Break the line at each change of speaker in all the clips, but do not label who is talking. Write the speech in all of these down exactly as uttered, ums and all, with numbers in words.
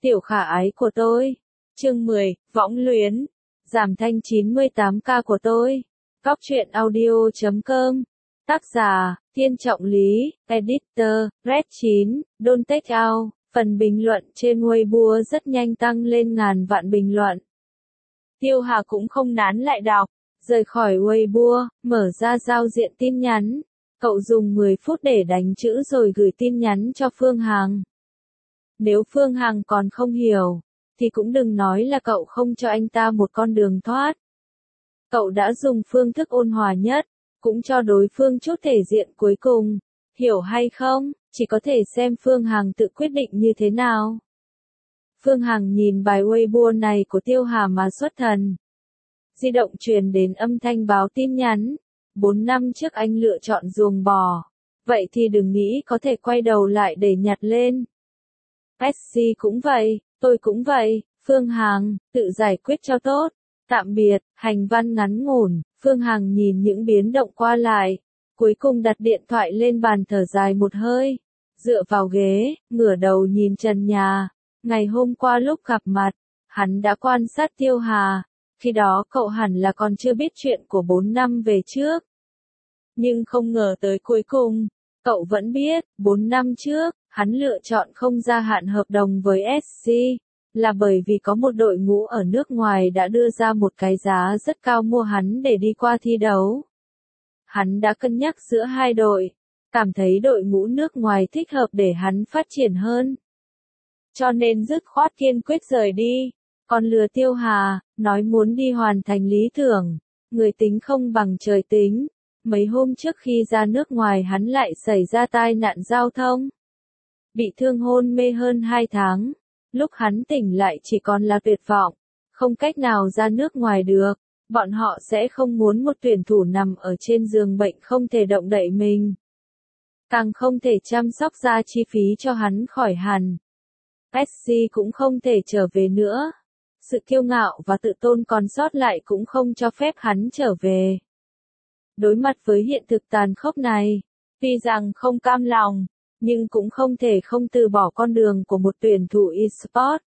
Tiểu khả ái của tôi. Chương mười, võng luyến. Giảm thanh chín mươi tám ca của tôi. Góc truyện audio chấm com. Tác giả, Thiên Trọng Lý, Editor, Red chín, Don't Take Out. Phần bình luận trên Weibo rất nhanh tăng lên ngàn vạn bình luận. Tiêu Hà cũng không nán lại đọc. Rời khỏi Weibo, mở ra giao diện tin nhắn. Cậu dùng mười phút để đánh chữ rồi gửi tin nhắn cho Phương Hằng. Nếu Phương Hằng còn không hiểu, thì cũng đừng nói là cậu không cho anh ta một con đường thoát. Cậu đã dùng phương thức ôn hòa nhất, cũng cho đối phương chút thể diện cuối cùng. Hiểu hay không, chỉ có thể xem Phương Hằng tự quyết định như thế nào. Phương Hằng nhìn bài Weibo này của Tiêu Hà mà xuất thần. Di động truyền đến âm thanh báo tin nhắn. Bốn năm trước anh lựa chọn ruồng bò. Vậy thì đừng nghĩ có thể quay đầu lại để nhặt lên. ét xê cũng vậy, tôi cũng vậy, Phương Hằng, tự giải quyết cho tốt. Tạm biệt, hành văn ngắn ngủn, Phương Hằng nhìn những biến động qua lại. Cuối cùng đặt điện thoại lên bàn thở dài một hơi. Dựa vào ghế, ngửa đầu nhìn trần nhà. Ngày hôm qua lúc gặp mặt, hắn đã quan sát Tiêu Hà. Khi đó cậu hẳn là còn chưa biết chuyện của bốn năm về trước. Nhưng không ngờ tới cuối cùng, cậu vẫn biết, bốn năm trước, hắn lựa chọn không gia hạn hợp đồng với ét xê, là bởi vì có một đội ngũ ở nước ngoài đã đưa ra một cái giá rất cao mua hắn để đi qua thi đấu. Hắn đã cân nhắc giữa hai đội, cảm thấy đội ngũ nước ngoài thích hợp để hắn phát triển hơn. Cho nên dứt khoát kiên quyết rời đi. Còn lừa Tiêu Hà, nói muốn đi hoàn thành lý tưởng, người tính không bằng trời tính. Mấy hôm trước khi ra nước ngoài hắn lại xảy ra tai nạn giao thông. Bị thương hôn mê hơn hai tháng. Lúc hắn tỉnh lại chỉ còn là tuyệt vọng. Không cách nào ra nước ngoài được. Bọn họ sẽ không muốn một tuyển thủ nằm ở trên giường bệnh không thể động đậy mình. Càng không thể chăm sóc ra chi phí cho hắn khỏi hẳn. ét xê cũng không thể trở về nữa. Sự kiêu ngạo và tự tôn còn sót lại cũng không cho phép hắn trở về. Đối mặt với hiện thực tàn khốc này, tuy rằng không cam lòng, nhưng cũng không thể không từ bỏ con đường của một tuyển thủ e-sport.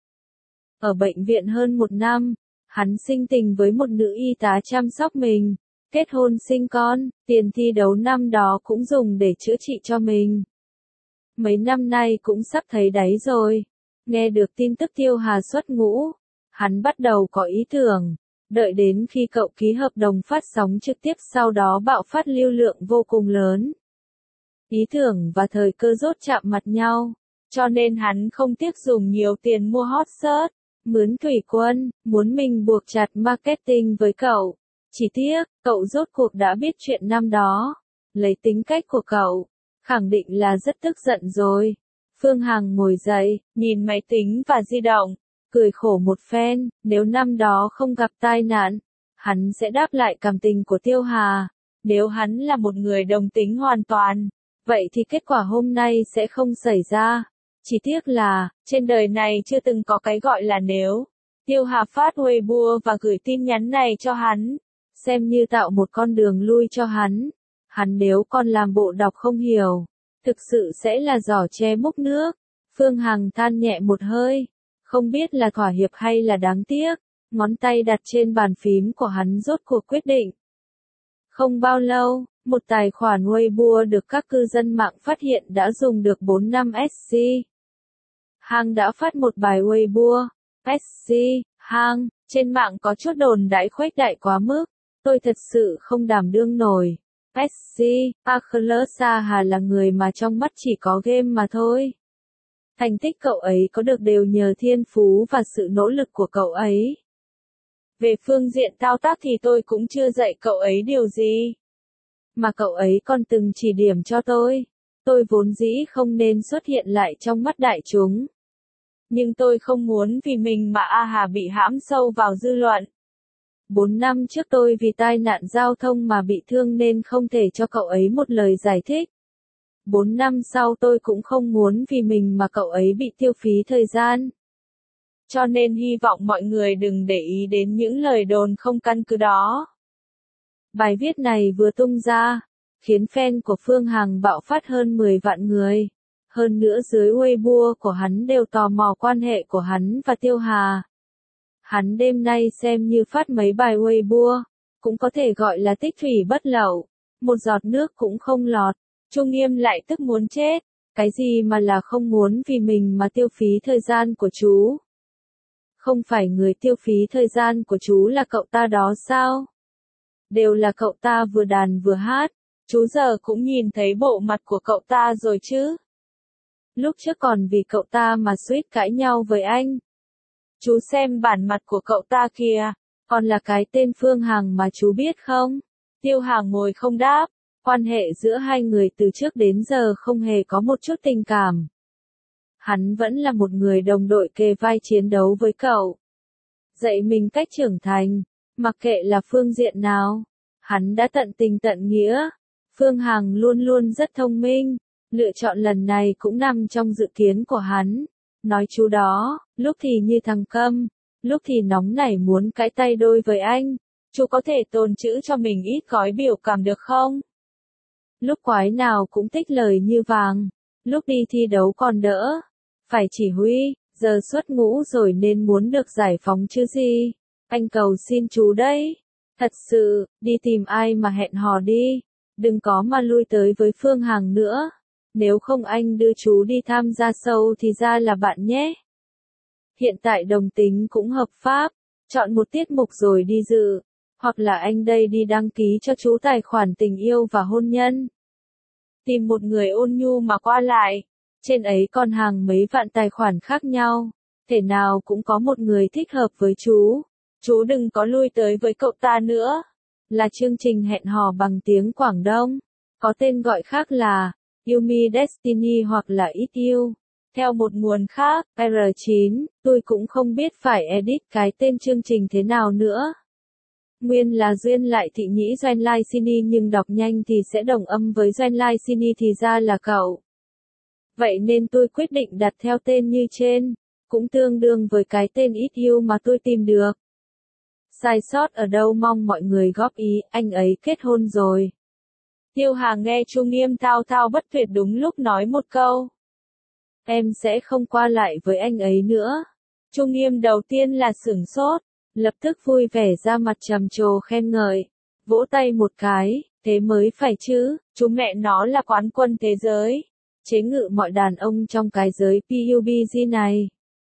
Ở bệnh viện hơn một năm, hắn sinh tình với một nữ y tá chăm sóc mình, kết hôn sinh con, tiền thi đấu năm đó cũng dùng để chữa trị cho mình. Mấy năm nay cũng sắp thấy đáy rồi, nghe được tin tức Tiêu Hà xuất ngũ. Hắn bắt đầu có ý tưởng, đợi đến khi cậu ký hợp đồng phát sóng trực tiếp sau đó bạo phát lưu lượng vô cùng lớn. Ý tưởng và thời cơ rốt chạm mặt nhau, cho nên hắn không tiếc dùng nhiều tiền mua hot search, mướn thủy quân, muốn mình buộc chặt marketing với cậu. Chỉ tiếc, cậu rốt cuộc đã biết chuyện năm đó, lấy tính cách của cậu, khẳng định là rất tức giận rồi. Phương Hằng ngồi dậy, nhìn máy tính và di động. Cười khổ một phen, nếu năm đó không gặp tai nạn, hắn sẽ đáp lại cảm tình của Tiêu Hà. Nếu hắn là một người đồng tính hoàn toàn, vậy thì kết quả hôm nay sẽ không xảy ra. Chỉ tiếc là, trên đời này chưa từng có cái gọi là nếu. Tiêu Hà phát Weibo và gửi tin nhắn này cho hắn, xem như tạo một con đường lui cho hắn. Hắn nếu còn làm bộ đọc không hiểu, thực sự sẽ là giỏ che múc nước. Phương Hằng than nhẹ một hơi. Không biết là thỏa hiệp hay là đáng tiếc, ngón tay đặt trên bàn phím của hắn rốt cuộc quyết định. Không bao lâu, một tài khoản Weibo được các cư dân mạng phát hiện đã dùng được bốn năm ét xê. Hằng đã phát một bài Weibo, ét xê, Hằng, trên mạng có chút đồn đãi khuếch đại quá mức, tôi thật sự không đảm đương nổi. ét xê, Achilles Hà là người mà trong mắt chỉ có game mà thôi. Thành tích cậu ấy có được đều nhờ thiên phú và sự nỗ lực của cậu ấy. Về phương diện thao tác thì tôi cũng chưa dạy cậu ấy điều gì. Mà cậu ấy còn từng chỉ điểm cho tôi. Tôi vốn dĩ không nên xuất hiện lại trong mắt đại chúng. Nhưng tôi không muốn vì mình mà A Hà bị hãm sâu vào dư luận. Bốn năm trước tôi vì tai nạn giao thông mà bị thương nên không thể cho cậu ấy một lời giải thích. Bốn năm sau tôi cũng không muốn vì mình mà cậu ấy bị tiêu phí thời gian. Cho nên hy vọng mọi người đừng để ý đến những lời đồn không căn cứ đó. Bài viết này vừa tung ra, khiến fan của Phương Hằng bạo phát hơn mười vạn người. Hơn nữa dưới Weibo của hắn đều tò mò quan hệ của hắn và Tiêu Hà. Hắn đêm nay xem như phát mấy bài Weibo, cũng có thể gọi là tích thủy bất lậu, một giọt nước cũng không lọt. Chu Nghiêm lại tức muốn chết, cái gì mà là không muốn vì mình mà tiêu phí thời gian của chú. Không phải người tiêu phí thời gian của chú là cậu ta đó sao? Đều là cậu ta vừa đàn vừa hát, chú giờ cũng nhìn thấy bộ mặt của cậu ta rồi chứ. Lúc trước còn vì cậu ta mà suýt cãi nhau với anh. Chú xem bản mặt của cậu ta kìa, còn là cái tên Phương Hằng mà chú biết không? Tiêu Hà ngồi không đáp, quan hệ giữa hai người từ trước đến giờ không hề có một chút tình cảm. Hắn vẫn là một người đồng đội kề vai chiến đấu với cậu. Dạy mình cách trưởng thành, mặc kệ là phương diện nào, hắn đã tận tình tận nghĩa. Phương Hằng luôn luôn rất thông minh, lựa chọn lần này cũng nằm trong dự kiến của hắn. Nói chú đó, lúc thì như thằng câm, lúc thì nóng nảy muốn cãi tay đôi với anh. Chú có thể tồn trữ cho mình ít gói biểu cảm được không? Lúc quái nào cũng tích lời như vàng, lúc đi thi đấu còn đỡ. Phải chỉ huy, giờ xuất ngũ rồi nên muốn được giải phóng chứ gì. Anh cầu xin chú đấy. Thật sự, đi tìm ai mà hẹn hò đi. Đừng có mà lui tới với Phương Hằng nữa. Nếu không anh đưa chú đi tham gia show thì ra là bạn nhé. Hiện tại đồng tính cũng hợp pháp. Chọn một tiết mục rồi đi dự. Hoặc là anh đây đi đăng ký cho chú tài khoản tình yêu và hôn nhân. Tìm một người ôn nhu mà qua lại. Trên ấy còn hàng mấy vạn tài khoản khác nhau. Thể nào cũng có một người thích hợp với chú. Chú đừng có lui tới với cậu ta nữa. Là chương trình hẹn hò bằng tiếng Quảng Đông. Có tên gọi khác là You Me Destiny hoặc là Ít Yêu. Theo một nguồn khác, R chín, tôi cũng không biết phải edit cái tên chương trình thế nào nữa. Nguyên là Duyên Lại Thị Nhĩ Doanh Lai Sini nhưng đọc nhanh thì sẽ đồng âm với Doanh Lai Sini thì ra là cậu. Vậy nên tôi quyết định đặt theo tên như trên, cũng tương đương với cái tên Ít Yêu mà tôi tìm được. Sai sót ở đâu mong mọi người góp ý, anh ấy kết hôn rồi. Tiêu Hà nghe Chu Nghiêm thao thao bất tuyệt đúng lúc nói một câu. Em sẽ không qua lại với anh ấy nữa. Chu Nghiêm đầu tiên là sửng sốt, lập tức vui vẻ ra mặt trầm trồ khen ngợi, vỗ tay một cái, thế mới phải chứ, chú mẹ nó là quán quân thế giới, chế ngự mọi đàn ông trong cái giới pê u bê giê này.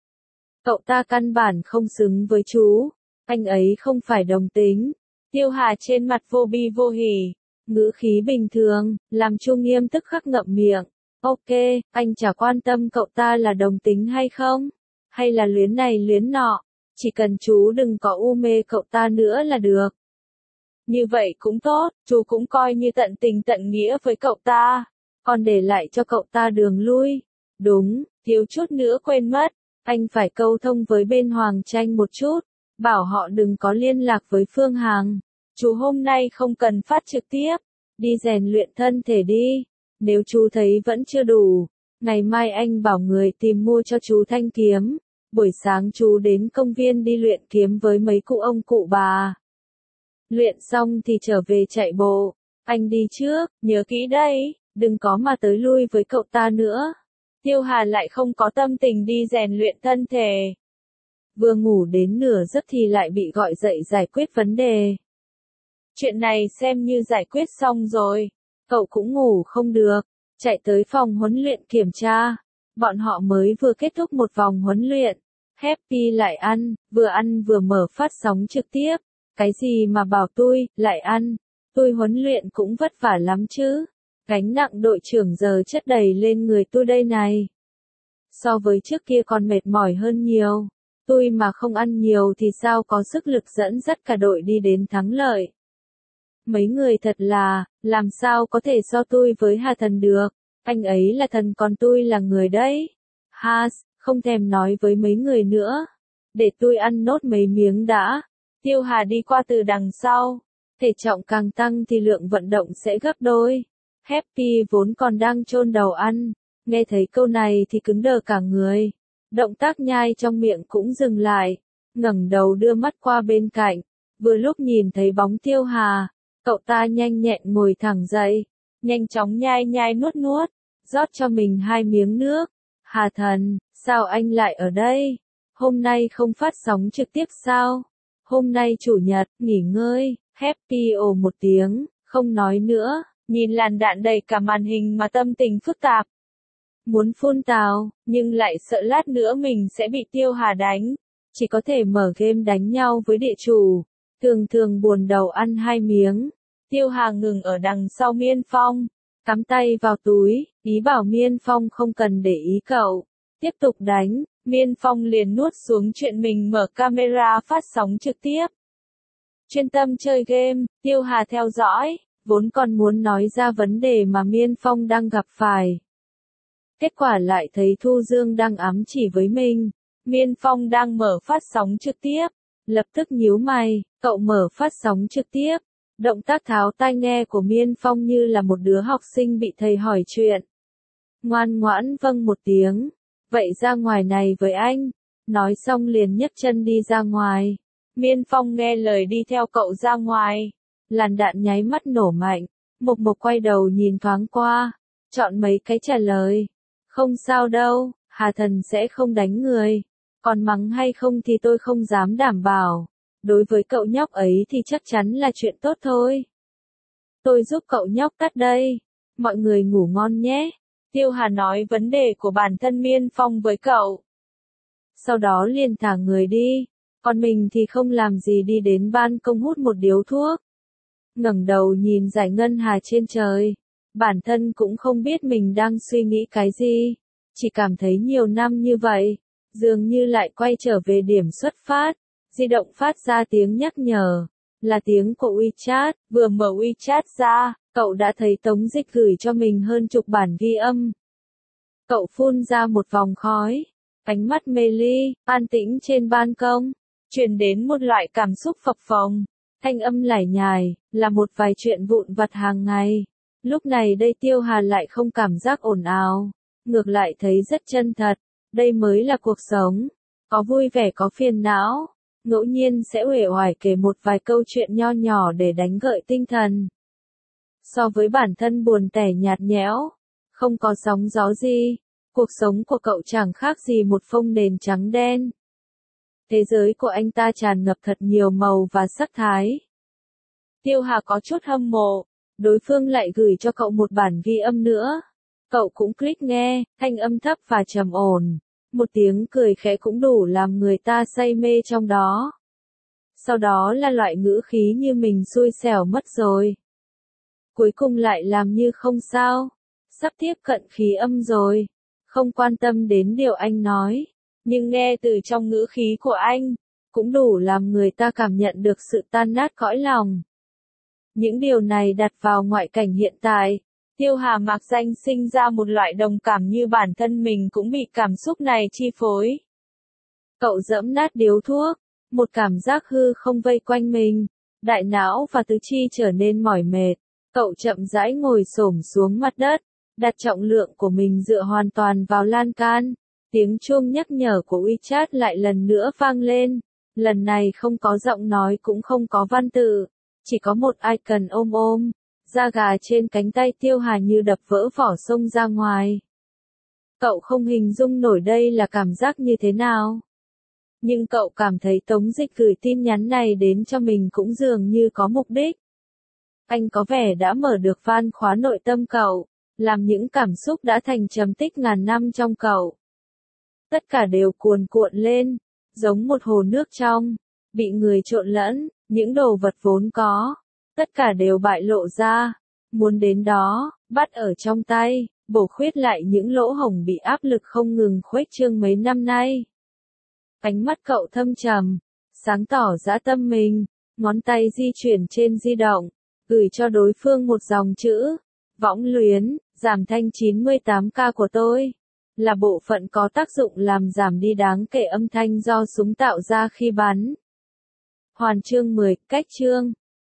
Cậu ta căn bản không xứng với chú, anh ấy không phải đồng tính. Tiêu Hà trên mặt vô bi vô hỉ, ngữ khí bình thường, làm Chu Nghiêm tức khắc ngậm miệng. Ok, anh chả quan tâm cậu ta là đồng tính hay không, hay là luyến này luyến nọ, chỉ cần chú đừng có u mê cậu ta nữa là được. Như vậy cũng tốt, chú cũng coi như tận tình tận nghĩa với cậu ta, còn để lại cho cậu ta đường lui. Đúng, thiếu chút nữa quên mất, anh phải câu thông với bên Hoàng Tranh một chút, bảo họ đừng có liên lạc với Phương Hằng. Chú hôm nay không cần phát trực tiếp, đi rèn luyện thân thể đi. Nếu chú thấy vẫn chưa đủ, ngày mai anh bảo người tìm mua cho chú thanh kiếm. Buổi sáng chú đến công viên đi luyện kiếm với mấy cụ ông cụ bà. Luyện xong thì trở về chạy bộ. Anh đi trước, nhớ kỹ đây, đừng có mà tới lui với cậu ta nữa. Tiêu Hà lại không có tâm tình đi rèn luyện thân thể. Vừa ngủ đến nửa giấc thì lại bị gọi dậy giải quyết vấn đề. Chuyện này xem như giải quyết xong rồi. Cậu cũng ngủ không được, chạy tới phòng huấn luyện kiểm tra. Bọn họ mới vừa kết thúc một vòng huấn luyện. Happy lại ăn, vừa ăn vừa mở phát sóng trực tiếp. Cái gì mà bảo tôi, lại ăn. Tôi huấn luyện cũng vất vả lắm chứ. Gánh nặng đội trưởng giờ chất đầy lên người tôi đây này. So với trước kia còn mệt mỏi hơn nhiều. Tôi mà không ăn nhiều thì sao có sức lực dẫn dắt cả đội đi đến thắng lợi. Mấy người thật là, làm sao có thể so tôi với Hà Thần được, anh ấy là thần còn tôi là người đấy. Ha, không thèm nói với mấy người nữa. Để tôi ăn nốt mấy miếng đã. Tiêu Hà đi qua từ đằng sau. Thể trọng càng tăng thì lượng vận động sẽ gấp đôi. Happy vốn còn đang chôn đầu ăn. Nghe thấy câu này thì cứng đờ cả người. Động tác nhai trong miệng cũng dừng lại. Ngẩng đầu đưa mắt qua bên cạnh. Vừa lúc nhìn thấy bóng Tiêu Hà. Cậu ta nhanh nhẹn ngồi thẳng dậy, nhanh chóng nhai nhai nuốt nuốt, rót cho mình hai miếng nước. Hà Thần, sao anh lại ở đây? Hôm nay không phát sóng trực tiếp sao? Hôm nay chủ nhật, nghỉ ngơi, happy ồ một tiếng, không nói nữa, nhìn làn đạn đầy cả màn hình mà tâm tình phức tạp. Muốn phun tào, nhưng lại sợ lát nữa mình sẽ bị Tiêu Hà đánh. Chỉ có thể mở game đánh nhau với địa chủ. Thường thường buồn đầu ăn hai miếng. Tiêu Hà ngừng ở đằng sau Miên Phong. Cắm tay vào túi, ý bảo Miên Phong không cần để ý cậu. Tiếp tục đánh, Miên Phong liền nuốt xuống chuyện mình mở camera phát sóng trực tiếp. Chuyên tâm chơi game, Tiêu Hà theo dõi, vốn còn muốn nói ra vấn đề mà Miên Phong đang gặp phải. Kết quả lại thấy Thu Dương đang ám chỉ với mình. Miên Phong đang mở phát sóng trực tiếp. Lập tức nhíu mày, cậu mở phát sóng trực tiếp. Động tác tháo tai nghe của Miên Phong như là một đứa học sinh bị thầy hỏi chuyện. Ngoan ngoãn vâng một tiếng. Vậy ra ngoài này với anh. Nói xong liền nhấc chân đi ra ngoài. Miên Phong nghe lời đi theo cậu ra ngoài. Làn đạn nháy mắt nổ mạnh. Mộc Mộc quay đầu nhìn thoáng qua. Chọn mấy cái trả lời. Không sao đâu, Hà Thần sẽ không đánh người. Còn mắng hay không thì tôi không dám đảm bảo. Đối với cậu nhóc ấy thì chắc chắn là chuyện tốt thôi. Tôi giúp cậu nhóc tắt đây. Mọi người ngủ ngon nhé. Tiêu Hà nói vấn đề của bản thân Miên Phong với cậu. Sau đó liền thả người đi. Còn mình thì không làm gì đi đến ban công hút một điếu thuốc. Ngẩng đầu nhìn dải ngân hà trên trời. Bản thân cũng không biết mình đang suy nghĩ cái gì. Chỉ cảm thấy nhiều năm như vậy. Dường như lại quay trở về điểm xuất phát. Di động phát ra tiếng nhắc nhở. Là tiếng của WeChat. Vừa mở WeChat ra, cậu đã thấy Tống Dịch gửi cho mình hơn chục bản ghi âm. Cậu phun ra một vòng khói. Ánh mắt mê ly, an tĩnh trên ban công. Truyền đến một loại cảm xúc phập phồng. Thanh âm lải nhải, là một vài chuyện vụn vặt hàng ngày. Lúc này đây Tiêu Hà lại không cảm giác ồn ào. Ngược lại thấy rất chân thật. Đây mới là cuộc sống. Có vui vẻ có phiền não. Ngẫu nhiên sẽ uể oải kể một vài câu chuyện nho nhỏ để đánh gợi tinh thần. So với bản thân buồn tẻ nhạt nhẽo. Không có sóng gió gì. Cuộc sống của cậu chẳng khác gì một phông nền trắng đen. Thế giới của anh ta tràn ngập thật nhiều màu và sắc thái. Tiêu Hà có chút hâm mộ. Đối phương lại gửi cho cậu một bản ghi âm nữa. Cậu cũng click nghe, thanh âm thấp và trầm ổn. Một tiếng cười khẽ cũng đủ làm người ta say mê trong đó. Sau đó là loại ngữ khí như mình xui xẻo mất rồi. Cuối cùng lại làm như không sao. Sắp tiếp cận khí âm rồi. Không quan tâm đến điều anh nói. Nhưng nghe từ trong ngữ khí của anh, cũng đủ làm người ta cảm nhận được sự tan nát cõi lòng. Những điều này đặt vào ngoại cảnh hiện tại, Tiêu Hà mạc danh sinh ra một loại đồng cảm như bản thân mình cũng bị cảm xúc này chi phối. Cậu giẫm nát điếu thuốc, một cảm giác hư không vây quanh mình, đại não và tứ chi trở nên mỏi mệt. Cậu chậm rãi ngồi xổm xuống mặt đất, đặt trọng lượng của mình dựa hoàn toàn vào lan can. Tiếng chuông nhắc nhở của WeChat lại lần nữa vang lên. Lần này không có giọng nói cũng không có văn tự. Chỉ có một icon ôm ôm. Da gà trên cánh tay Tiêu Hà như đập vỡ vỏ xông ra ngoài. Cậu không hình dung nổi đây là cảm giác như thế nào. Nhưng cậu cảm thấy Tống Dịch gửi tin nhắn này đến cho mình cũng dường như có mục đích. Anh có vẻ đã mở được van khóa nội tâm cậu. Làm những cảm xúc đã thành trầm tích ngàn năm trong cậu. Tất cả đều cuồn cuộn lên. Giống một hồ nước trong. Bị người trộn lẫn. Những đồ vật vốn có. Tất cả đều bại lộ ra. Muốn đến đó, bắt ở trong tay, bổ khuyết lại những lỗ hổng bị áp lực không ngừng khuếch trương mấy năm nay. Ánh mắt cậu thâm trầm, sáng tỏ dã tâm mình, ngón tay di chuyển trên di động, gửi cho đối phương một dòng chữ. Võng luyến, giảm thanh chín mươi tám ca của tôi. Là bộ phận có tác dụng làm giảm đi đáng kể âm thanh do súng tạo ra khi bắn. Hoàn chương mười, cách chương.